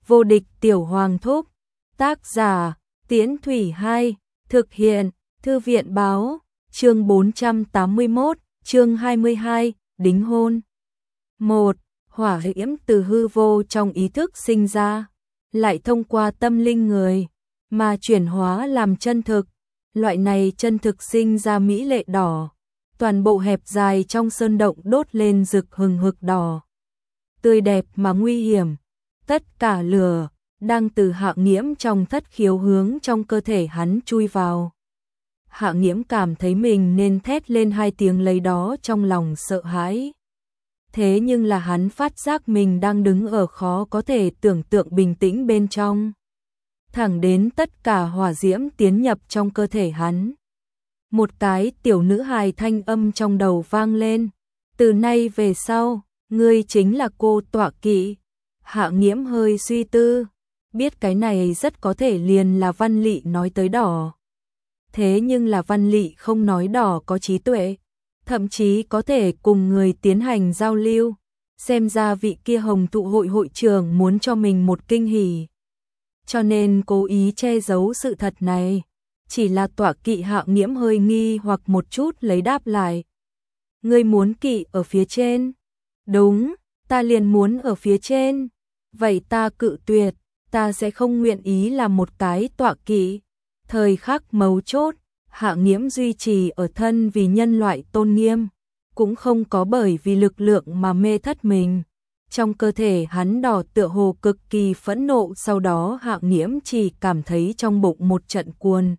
Vô địch tiểu hoàng thúc. Tác giả, Tiễn Thủy 2, thực hiện, Thư viện báo, chương 481, chương 22, đính hôn. 1. Hỏa diễm từ hư vô trong ý thức sinh ra, lại thông qua tâm linh người, mà chuyển hóa làm chân thực. Loại này chân thực sinh ra mỹ lệ đỏ, toàn bộ hẹp dài trong sơn động đốt lên rực hừng hực đỏ. Tươi đẹp mà nguy hiểm, tất cả lửa đang từ Hạ Nghiễm trong thất khiếu hướng trong cơ thể hắn chui vào. Hạ Nghiễm cảm thấy mình nên thét lên 2 tiếng lấy đó trong lòng sợ hãi. Thế nhưng là hắn phát giác mình đang đứng ở khó có thể tưởng tượng bình tĩnh bên trong. Thẳng đến tất cả hỏa diễm tiến nhập trong cơ thể hắn. Một cái tiểu nữ hài thanh âm trong đầu vang lên. Từ nay về sau, ngươi chính là cô tọa kỵ. Hạ Nghiễm hơi suy tư. Biết cái này rất có thể liền là Văn Lị nói tới đỏ. Thế nhưng là Văn Lị không nói đỏ có trí tuệ. Thậm chí có thể cùng người tiến hành giao lưu. Xem ra vị kia Hồng Thụ hội hội trưởng muốn cho mình một kinh hỉ. Cho nên cố ý che giấu sự thật này. Chỉ là tọa kỵ Hạ Nghiễm hơi nghi hoặc một chút lấy đáp lại. Ngươi muốn kỵ ở phía trên? Đúng, ta liền muốn ở phía trên. Vậy ta cự tuyệt, ta sẽ không nguyện ý làm một cái tọa kỵ. Thời khắc mấu chốt, Hạ Nghiễm duy trì ở thân vì nhân loại tôn nghiêm, cũng không có bởi vì lực lượng mà mê thất mình. Trong cơ thể hắn đỏ tựa hồ cực kỳ phẫn nộ, sau đó Hạ Nghiễm chỉ cảm thấy trong bụng một trận cuồn.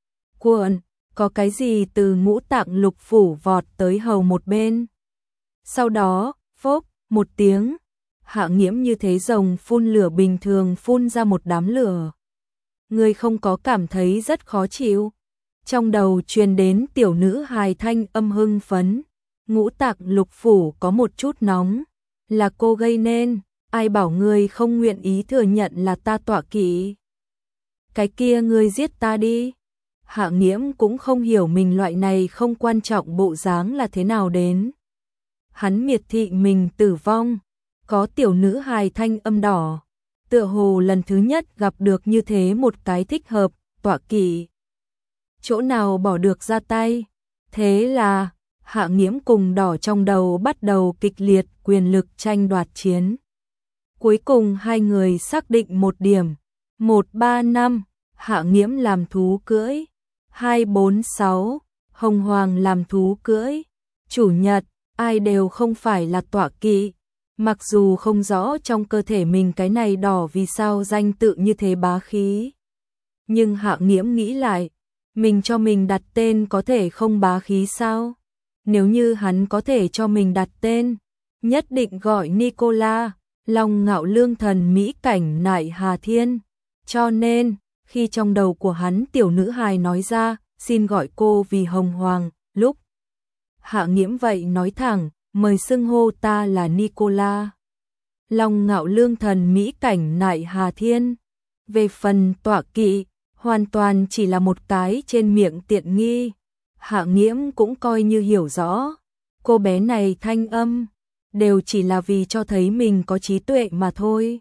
Có cái gì từ ngũ tạng lục phủ vọt tới hầu một bên. Sau đó, phốc, một tiếng, Hạ Nghiễm như thế rồng phun lửa bình thường phun ra một đám lửa. Người không có cảm thấy rất khó chịu. Trong đầu truyền đến tiểu nữ hài thanh âm hưng phấn. Ngũ tạng lục phủ có một chút nóng. Là cô gây nên, ai bảo ngươi không nguyện ý thừa nhận là ta tọa kỵ. Cái kia ngươi giết ta đi. Hạ Nghiễm cũng không hiểu mình loại này không quan trọng bộ dáng là thế nào đến. Hắn miệt thị mình tử vong. Có tiểu nữ hài thanh âm đỏ. Tựa hồ lần thứ nhất gặp được như thế một cái thích hợp, tọa kỵ. Chỗ nào bỏ được ra tay. Thế là Hạ Nghiễm cùng đỏ trong đầu bắt đầu kịch liệt quyền lực tranh đoạt chiến. Cuối cùng hai người xác định một điểm. 135, Hạ Nghiễm làm thú cưỡi. 246, Hồng Hoàng làm thú cưỡi. Chủ nhật, ai đều không phải là tọa kỵ. Mặc dù không rõ trong cơ thể mình cái này đỏ vì sao danh tự như thế bá khí. Nhưng Hạ Nghiễm nghĩ lại, mình cho mình đặt tên có thể không bá khí sao? Nếu như hắn có thể cho mình đặt tên, nhất định gọi Nicola, Long Ngạo Lương Thần Mỹ Cảnh Nại Hà Thiên. Cho nên, khi trong đầu của hắn tiểu nữ hài nói ra, xin gọi cô vì Hồng Hoàng, lúc Hạ Nghiễm vậy nói thẳng, mời xưng hô ta là Nicola. Long Ngạo Lương Thần Mỹ Cảnh Nại Hà Thiên. Về phần tọa kỵ, hoàn toàn chỉ là một cái trên miệng tiện nghi. Hạ Nghiễm cũng coi như hiểu rõ. Cô bé này thanh âm, đều chỉ là vì cho thấy mình có trí tuệ mà thôi.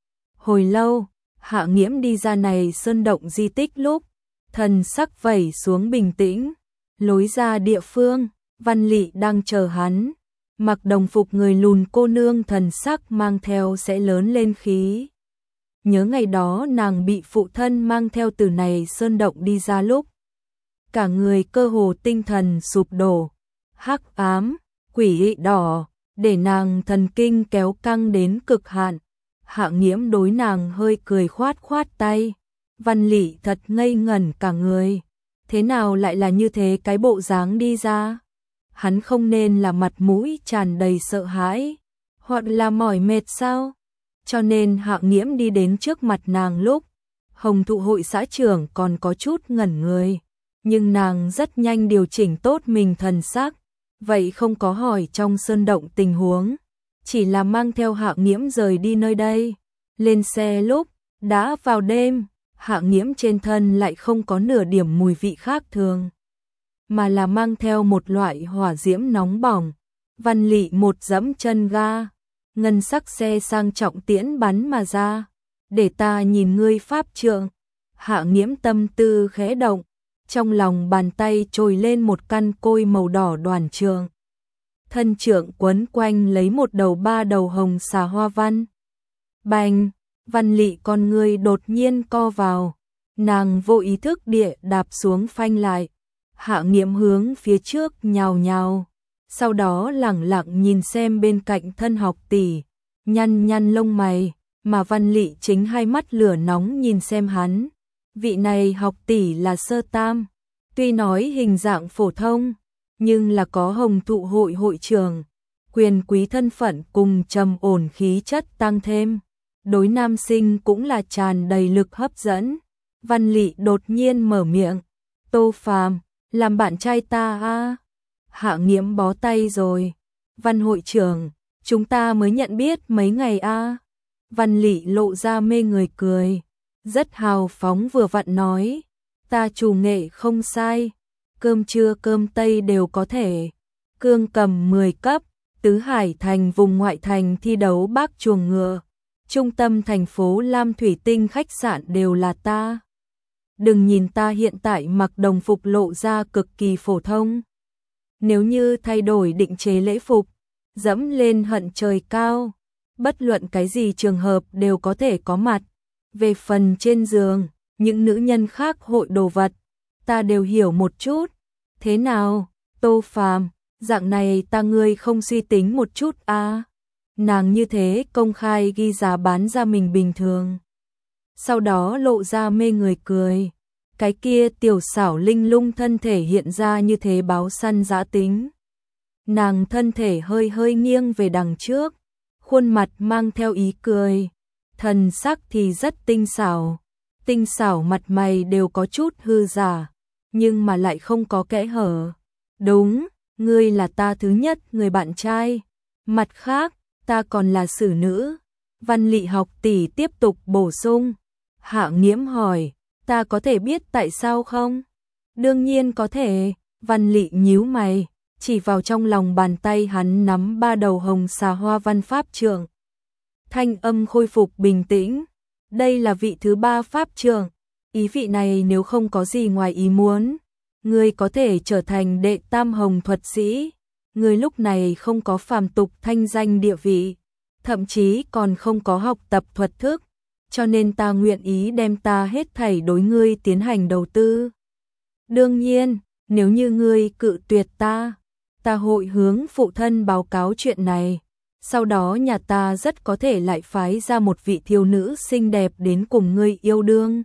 Hồi lâu, Hạ Nghiễm đi ra này sơn động di tích lúc, thần sắc vẩy xuống bình tĩnh. Lối ra địa phương, Văn Lị đang chờ hắn. Mặc đồng phục người lùn cô nương thần sắc mang theo sẽ lớn lên khí. Nhớ ngày đó nàng bị phụ thân mang theo từ này sơn động đi ra lúc. Cả người cơ hồ tinh thần sụp đổ. Hắc ám, quỷ dị đỏ, để nàng thần kinh kéo căng đến cực hạn. Hạ Nghiễm đối nàng hơi cười khoát khoát tay. Văn Lị thật ngây ngẩn cả người. Thế nào lại là như thế cái bộ dáng đi ra? Hắn không nên là mặt mũi tràn đầy sợ hãi, hoặc là mỏi mệt sao? Cho nên Hạ Nghiễm đi đến trước mặt nàng lúc, Hồng Thụ hội xã trưởng còn có chút ngẩn người, nhưng nàng rất nhanh điều chỉnh tốt mình thần sắc, vậy không có hỏi trong sơn động tình huống, chỉ là mang theo Hạ Nghiễm rời đi nơi đây. Lên xe lúc, đã vào đêm, Hạ Nghiễm trên thân lại không có nửa điểm mùi vị khác thường, mà là mang theo một loại hỏa diễm nóng bỏng. Văn Lị một dẫm chân ga, ngân sắc xe sang trọng tiễn bắn mà ra, để ta nhìn ngươi pháp trượng. Hạ Nghiễm tâm tư khẽ động, trong lòng bàn tay trồi lên một căn côi màu đỏ đoàn trượng. Thân trượng quấn quanh lấy một đầu ba đầu hồng xà hoa văn. Bành, Văn Lị con ngươi đột nhiên co vào, nàng vô ý thức địa đạp xuống phanh lại. Hạ Nghiễm hướng phía trước nhào nhào, sau đó lẳng lặng nhìn xem bên cạnh thân học tỷ, nhăn nhăn lông mày, mà Văn Lị chính hai mắt lửa nóng nhìn xem hắn. Vị này học tỷ là sơ tam, tuy nói hình dạng phổ thông, nhưng là có Hồng Thụ hội hội trưởng, quyền quý thân phận cùng trầm ổn khí chất tăng thêm, đối nam sinh cũng là tràn đầy lực hấp dẫn. Văn Lị đột nhiên mở miệng, Tô Phàm, làm bạn trai ta a. Hạ Nghiễm bó tay rồi, Văn hội trưởng, chúng ta mới nhận biết mấy ngày a. Văn Lị lộ ra mê người cười, rất hào phóng vừa vặn nói, ta chủ nghệ không sai, cơm trưa cơm tây đều có thể. Cương cầm 10 cấp, Tứ Hải thành vùng ngoại thành thi đấu bác chuồng ngựa, trung tâm thành phố Lam Thủy Tinh khách sạn đều là ta. Đừng nhìn ta hiện tại mặc đồng phục lộ ra cực kỳ phổ thông. Nếu như thay đổi định chế lễ phục, dẫm lên hận trời cao, bất luận cái gì trường hợp đều có thể có mặt. Về phần trên giường, những nữ nhân khác hội đồ vật, ta đều hiểu một chút. Thế nào, Tô Phàm, dạng này ta ngươi không suy tính một chút à? Nàng như thế công khai ghi giá bán ra mình bình thường. Sau đó lộ ra mê người cười. Cái kia tiểu xảo linh lung thân thể hiện ra như thế báo săn dã tính. Nàng thân thể hơi hơi nghiêng về đằng trước, khuôn mặt mang theo ý cười, thần sắc thì rất tinh xảo mặt mày đều có chút hư giả, nhưng mà lại không có kẽ hở. Đúng, ngươi là ta thứ nhất người bạn trai, mặt khác, ta còn là xử nữ. Văn Lị học tỷ tiếp tục bổ sung. Hạ Nghiễm hỏi, ta có thể biết tại sao không? Đương nhiên có thể. Văn Lị nhíu mày, chỉ vào trong lòng bàn tay hắn nắm ba đầu hồng xà hoa văn pháp trượng. Thanh âm khôi phục bình tĩnh. Đây là vị thứ ba pháp trượng. Ý vị này nếu không có gì ngoài ý muốn, ngươi có thể trở thành đệ tam hồng thuật sĩ. Ngươi lúc này không có phàm tục thanh danh địa vị, thậm chí còn không có học tập thuật thức, cho nên ta nguyện ý đem ta hết thảy đối ngươi tiến hành đầu tư. Đương nhiên, nếu như ngươi cự tuyệt ta hội hướng phụ thân báo cáo chuyện này. Sau đó nhà ta rất có thể lại phái ra một vị thiếu nữ xinh đẹp đến cùng ngươi yêu đương.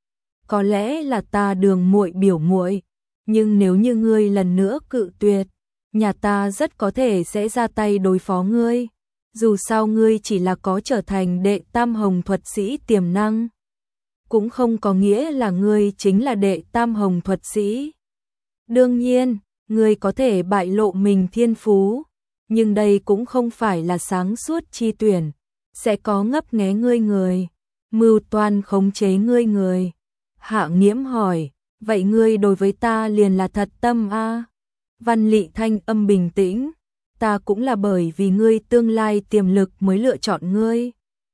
Có lẽ là ta đường muội biểu muội, nhưng nếu như ngươi lần nữa cự tuyệt, nhà ta rất có thể sẽ ra tay đối phó ngươi. Dù sao ngươi chỉ là có trở thành đệ tam hồng thuật sĩ tiềm năng, cũng không có nghĩa là ngươi chính là đệ tam hồng thuật sĩ. Đương nhiên, ngươi có thể bại lộ mình thiên phú, nhưng đây cũng không phải là sáng suốt chi tuyển, sẽ có ngấp nghé ngươi người, mưu toan khống chế ngươi người. Hạ Nghiễm hỏi, vậy ngươi đối với ta liền là thật tâm a? Văn Lị thanh âm bình tĩnh, ta cũng là bởi vì ngươi tương lai tiềm lực mới lựa chọn ngươi.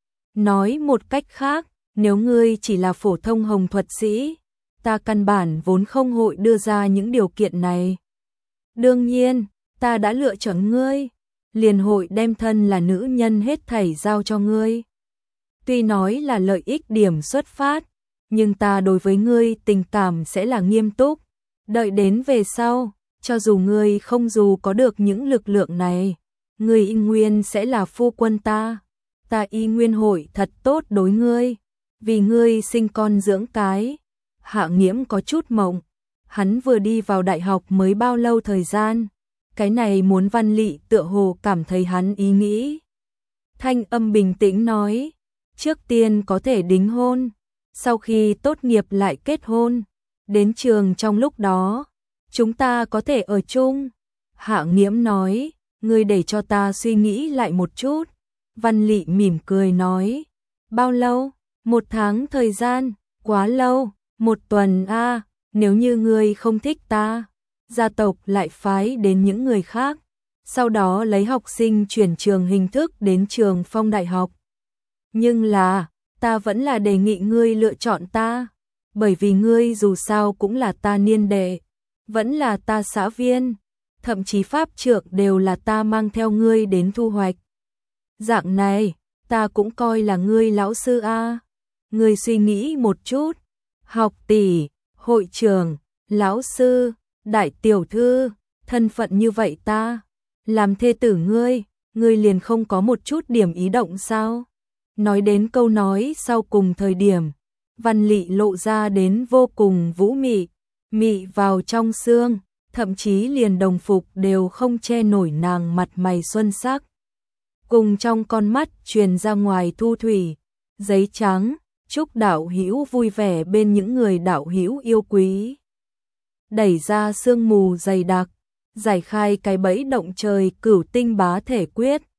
Nói một cách khác, nếu ngươi chỉ là phổ thông hồng thuật sĩ, ta căn bản vốn không hội đưa ra những điều kiện này. Đương nhiên, ta đã lựa chọn ngươi, liền hội đem thân là nữ nhân hết thảy giao cho ngươi. Tuy nói là lợi ích điểm xuất phát, nhưng ta đối với ngươi tình cảm sẽ là nghiêm túc. Đợi đến về sau, cho dù ngươi không dù có được những lực lượng này, ngươi y nguyên sẽ là phu quân ta. Ta y nguyên hội thật tốt đối ngươi, vì ngươi sinh con dưỡng cái. Hạ Nghiễm có chút mộng, hắn vừa đi vào đại học mới bao lâu thời gian, cái này muốn Văn Lị tựa hồ cảm thấy hắn ý nghĩ. Thanh âm bình tĩnh nói, trước tiên có thể đính hôn, sau khi tốt nghiệp lại kết hôn, đến trường trong lúc đó, chúng ta có thể ở chung. Hạ Nghiễm nói, ngươi để cho ta suy nghĩ lại một chút. Văn Lị mỉm cười nói, bao lâu? 1 tháng thời gian, quá lâu, 1 tuần a. Nếu như ngươi không thích ta, gia tộc lại phái đến những người khác, sau đó lấy học sinh chuyển trường hình thức đến trường Phong Đại học. Nhưng là, ta vẫn là đề nghị ngươi lựa chọn ta, bởi vì ngươi dù sao cũng là ta niên đệ, vẫn là ta xã viên, thậm chí pháp trượng đều là ta mang theo ngươi đến thu hoạch. Dạng này, ta cũng coi là ngươi lão sư a. Ngươi suy nghĩ một chút, học tỷ, hội trưởng, lão sư, đại tiểu thư, thân phận như vậy ta, làm thê tử ngươi liền không có một chút điểm ý động sao? Nói đến câu nói sau cùng thời điểm, Văn Lị lộ ra đến vô cùng vũ mị, mị vào trong xương, thậm chí liền đồng phục đều không che nổi nàng mặt mày xuân sắc. Cùng trong con mắt truyền ra ngoài thu thủy, giấy trắng, chúc đạo hữu vui vẻ bên những người đạo hữu yêu quý. Đẩy ra sương mù dày đặc, giải khai cái bẫy động trời cửu tinh bá thể quyết,